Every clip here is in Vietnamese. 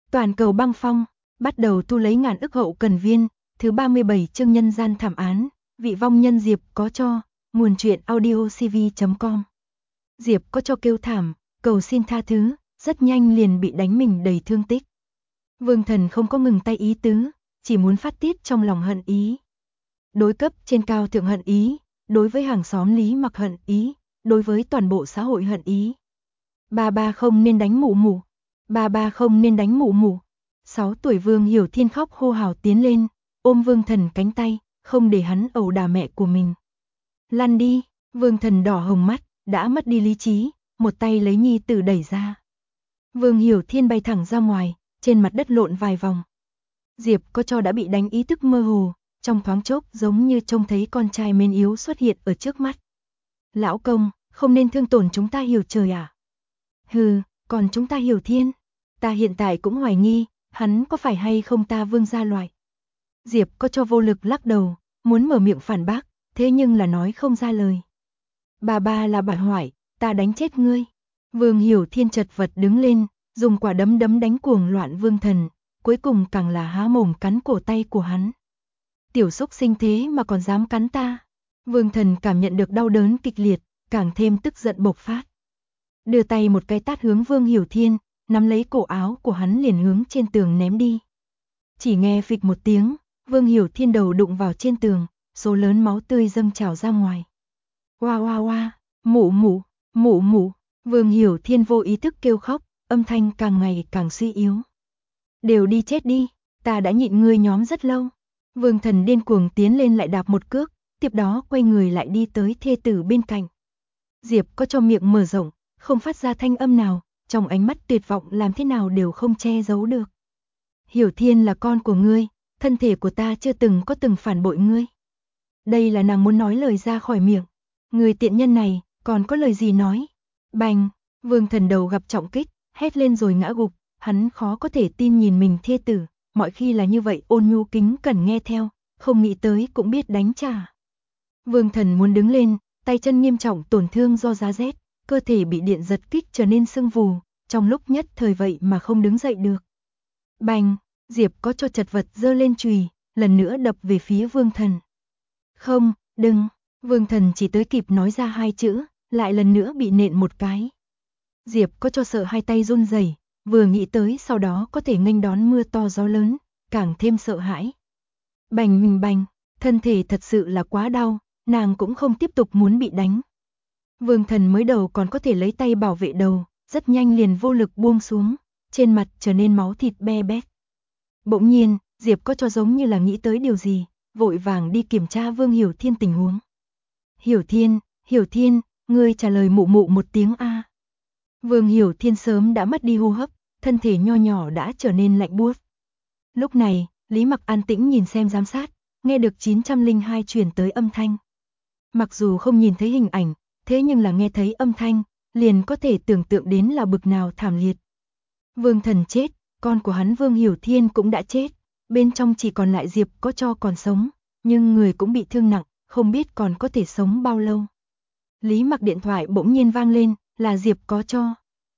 Toàn cầu băng phong, bắt đầu thu lấy ngàn ức hậu cần viên, thứ 37 chương nhân gian thảm án, vị vong nhân Diệp có cho, nguồn truyện audiocv.com. Diệp có cho kêu thảm, cầu xin tha thứ, rất nhanh liền bị đánh mình đầy thương tích. Vương Thần không có ngừng tay ý tứ, chỉ muốn phát tiết trong lòng hận ý. Đối cấp trên cao thượng hận ý, đối với hàng xóm Lý Mặc hận ý, đối với toàn bộ xã hội hận ý. Ba không nên đánh mụ mụ. Ba không nên đánh mụ mụ. 6 tuổi Vương Hiểu Thiên khóc hô hào tiến lên, ôm Vương Thần cánh tay, không để hắn ẩu đả mẹ của mình. Lăn đi, Vương Thần đỏ hồng mắt, đã mất đi lý trí, một tay lấy nhi tử đẩy ra. Vương Hiểu Thiên bay thẳng ra ngoài, trên mặt đất lộn vài vòng. Diệp có cho đã bị đánh ý thức mơ hồ, trong thoáng chốc giống như trông thấy con trai mến yếu xuất hiện ở trước mắt. Lão công, không nên thương tổn chúng ta Hiểu Trời à? Hừ, còn chúng ta Hiểu Thiên, ta hiện tại cũng hoài nghi, hắn có phải hay không ta Vương gia loại. Diệp có cho vô lực lắc đầu, muốn mở miệng phản bác, thế nhưng là nói không ra lời. Ba là bại hoại, ta đánh chết ngươi. Vương Hiểu Thiên chật vật đứng lên, dùng quả đấm đánh cuồng loạn Vương Thần, cuối cùng càng là há mồm cắn cổ tay của hắn. Tiểu xúc sinh thế mà còn dám cắn ta. Vương Thần cảm nhận được đau đớn kịch liệt, càng thêm tức giận bộc phát. Đưa tay một cái tát hướng Vương Hiểu Thiên, nắm lấy cổ áo của hắn liền hướng trên tường ném đi. Chỉ nghe phịch một tiếng, Vương Hiểu Thiên đầu đụng vào trên tường, số lớn máu tươi dâng trào ra ngoài. Oa, mụ mụ, Vương Hiểu Thiên vô ý thức kêu khóc, âm thanh càng ngày càng suy yếu. Đều đi chết đi, ta đã nhịn ngươi nhóm rất lâu. Vương Thần điên cuồng tiến lên lại đạp một cước, tiếp đó quay người lại đi tới thê tử bên cạnh. Diệp có cho miệng mở rộng, không phát ra thanh âm nào, trong ánh mắt tuyệt vọng làm thế nào đều không che giấu được. Hiểu Thiên là con của ngươi, thân thể của ta chưa từng có từng phản bội ngươi. Đây là nàng muốn nói lời ra khỏi miệng. Người tiện nhân này, còn có lời gì nói? Bành, Vương Thần đầu gặp trọng kích, hét lên rồi ngã gục, hắn khó có thể tin nhìn mình thê tử, mọi khi là như vậy ôn nhu kính cẩn nghe theo, không nghĩ tới cũng biết đánh trả. Vương Thần muốn đứng lên, tay chân nghiêm trọng tổn thương do giá rét, cơ thể bị điện giật kích trở nên sưng vù, trong lúc nhất thời vậy mà không đứng dậy được. Bành, Diệp có cho chật vật giơ lên chùy, lần nữa đập về phía Vương Thần. Không, đừng, Vương Thần chỉ tới kịp nói ra hai chữ, lại lần nữa bị nện một cái. Diệp có cho sợ hai tay run rẩy, vừa nghĩ tới sau đó có thể nghênh đón mưa to gió lớn, càng thêm sợ hãi. Bành, thân thể thật sự là quá đau, nàng cũng không tiếp tục muốn bị đánh. Vương Thần mới đầu còn có thể lấy tay bảo vệ đầu, rất nhanh liền vô lực buông xuống, trên mặt trở nên máu thịt be bét. Bỗng nhiên, Diệp có cho giống như là nghĩ tới điều gì, vội vàng đi kiểm tra Vương Hiểu Thiên tình huống. Hiểu Thiên, ngươi trả lời mụ mụ một tiếng a. Vương Hiểu Thiên sớm đã mất đi hô hấp, thân thể nho nhỏ đã trở nên lạnh buốt. Lúc này, Lý Mặc an tĩnh nhìn xem giám sát, nghe được 902 truyền tới âm thanh. Mặc dù không nhìn thấy hình ảnh, thế nhưng là nghe thấy âm thanh, liền có thể tưởng tượng đến là bực nào thảm liệt. Vương Thần chết, con của hắn Vương Hiểu Thiên cũng đã chết, bên trong chỉ còn lại Diệp có cho còn sống, nhưng người cũng bị thương nặng, không biết còn có thể sống bao lâu. Lý Mặc điện thoại bỗng nhiên vang lên, là Diệp có cho.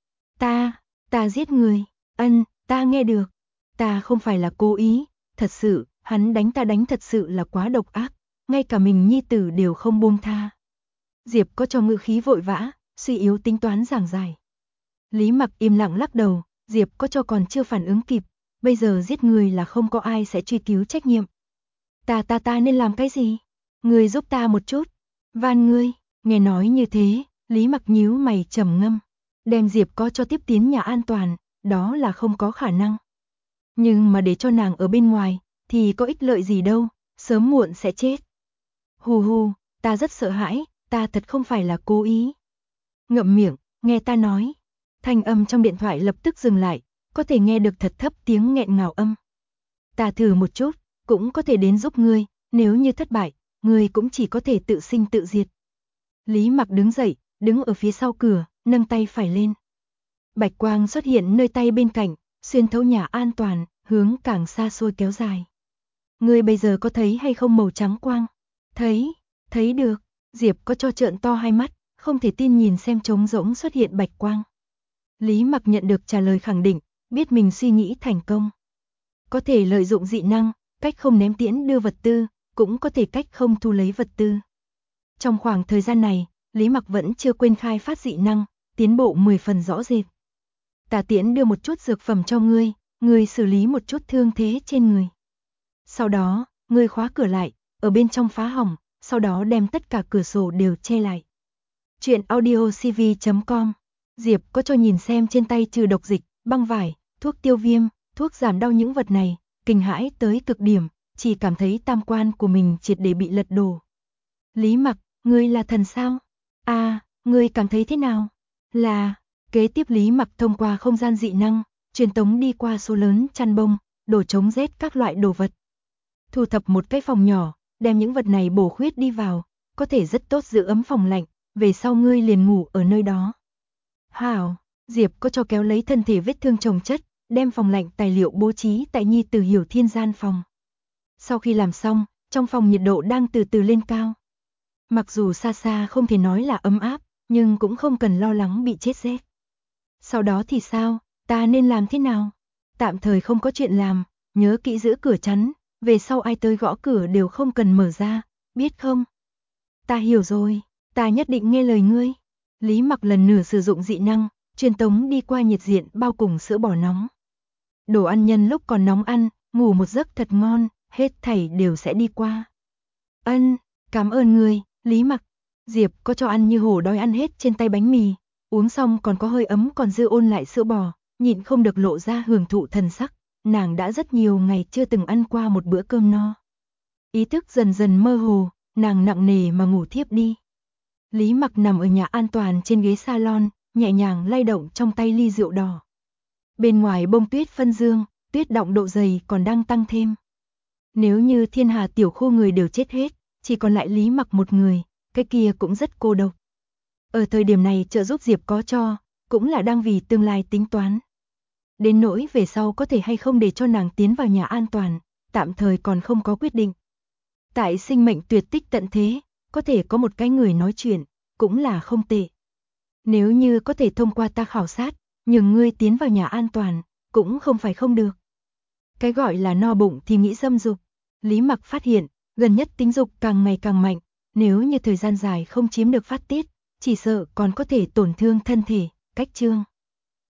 Ta giết người, ta nghe được, ta không phải là cố ý, thật sự, hắn đánh ta đánh thật sự là quá độc ác, ngay cả mình nhi tử đều không buông tha. Diệp có cho ngữ khí vội vã, suy yếu tính toán giảng giải. Lý Mặc im lặng lắc đầu, Diệp có cho còn chưa phản ứng kịp, bây giờ giết người là không có ai sẽ truy cứu trách nhiệm. Ta nên làm cái gì? Ngươi giúp ta một chút, van ngươi. Nghe nói như thế, Lý Mặc nhíu mày trầm ngâm, đem Diệp có cho tiếp tiến nhà an toàn, đó là không có khả năng. Nhưng mà để cho nàng ở bên ngoài, thì có ích lợi gì đâu, sớm muộn sẽ chết. Hù, ta rất sợ hãi, ta thật không phải là cố ý. Ngậm miệng, nghe ta nói. Thanh âm trong điện thoại lập tức dừng lại, có thể nghe được thật thấp tiếng nghẹn ngào âm. Ta thử một chút, cũng có thể đến giúp ngươi, nếu như thất bại, ngươi cũng chỉ có thể tự sinh tự diệt. Lý Mặc đứng dậy, đứng ở phía sau cửa, nâng tay phải lên. Bạch quang xuất hiện nơi tay bên cạnh, xuyên thấu nhà an toàn, hướng càng xa xôi kéo dài. Ngươi bây giờ có thấy hay không màu trắng quang? Thấy được. Diệp có cho trợn to hai mắt, không thể tin nhìn xem trống rỗng xuất hiện bạch quang. Lý Mặc nhận được trả lời khẳng định, biết mình suy nghĩ thành công. Có thể lợi dụng dị năng, cách không ném tiễn đưa vật tư, cũng có thể cách không thu lấy vật tư. Trong khoảng thời gian này, Lý Mặc vẫn chưa quên khai phát dị năng, tiến bộ 10 phần rõ rệt. Tà Tiễn đưa một chút dược phẩm cho ngươi xử lý một chút thương thế trên người. Sau đó, ngươi khóa cửa lại, ở bên trong phá hỏng, sau đó đem tất cả cửa sổ đều che lại. Chuyện audiocv.com. Diệp có cho nhìn xem trên tay trừ độc dịch, băng vải, thuốc tiêu viêm, thuốc giảm đau những vật này, kinh hãi tới cực điểm, chỉ cảm thấy tam quan của mình triệt để bị lật đổ. Lý Mặc, ngươi là thần sao? Ngươi cảm thấy thế nào? Kế tiếp Lý Mặc thông qua không gian dị năng, truyền tống đi qua số lớn chăn bông, đồ chống rét các loại đồ vật. Thu thập một cái phòng nhỏ, đem những vật này bổ khuyết đi vào, có thể rất tốt giữ ấm phòng lạnh, về sau ngươi liền ngủ ở nơi đó. Hảo, Diệp có cho kéo lấy thân thể vết thương chồng chất, đem phòng lạnh tài liệu bố trí tại Nhi Từ Hiểu Thiên gian phòng. Sau khi làm xong, trong phòng nhiệt độ đang từ từ lên cao. Mặc dù xa xa không thể nói là ấm áp, nhưng cũng không cần lo lắng bị chết rét. Sau đó thì sao, ta nên làm thế nào? Tạm thời không có chuyện làm, nhớ kỹ giữ cửa chắn, về sau ai tới gõ cửa đều không cần mở ra, biết không? Ta hiểu rồi, ta nhất định nghe lời ngươi. Lý Mặc lần nửa sử dụng dị năng, truyền tống đi qua nhiệt diện bao cùng sữa bò nóng. Đồ ăn nhân lúc còn nóng ăn, ngủ một giấc thật ngon, hết thảy đều sẽ đi qua. Cảm ơn ngươi, Lý Mặc. Diệp có cho ăn như hổ đói ăn hết trên tay bánh mì, uống xong còn có hơi ấm còn dư ôn lại sữa bò, nhịn không được lộ ra hưởng thụ thần sắc, nàng đã rất nhiều ngày chưa từng ăn qua một bữa cơm no. Ý thức dần dần mơ hồ, nàng nặng nề mà ngủ thiếp đi. Lý Mặc nằm ở nhà an toàn trên ghế salon, nhẹ nhàng lay động trong tay ly rượu đỏ. Bên ngoài bông tuyết phân dương, tuyết động độ dày còn đang tăng thêm. Nếu như thiên hà tiểu khu người đều chết hết, chỉ còn lại Lý Mặc một người, cái kia cũng rất cô độc. Ở thời điểm này trợ giúp Diệp có cho, cũng là đang vì tương lai tính toán. Đến nỗi về sau có thể hay không để cho nàng tiến vào nhà an toàn, tạm thời còn không có quyết định. Tại sinh mệnh tuyệt tích tận thế, có thể có một cái người nói chuyện, cũng là không tệ. Nếu như có thể thông qua ta khảo sát, nhường ngươi tiến vào nhà an toàn, cũng không phải không được. Cái gọi là no bụng thì nghĩ dâm dục. Lý Mặc phát hiện, gần nhất tính dục càng ngày càng mạnh, nếu như thời gian dài không chiếm được phát tiết, chỉ sợ còn có thể tổn thương thân thể. Cách chương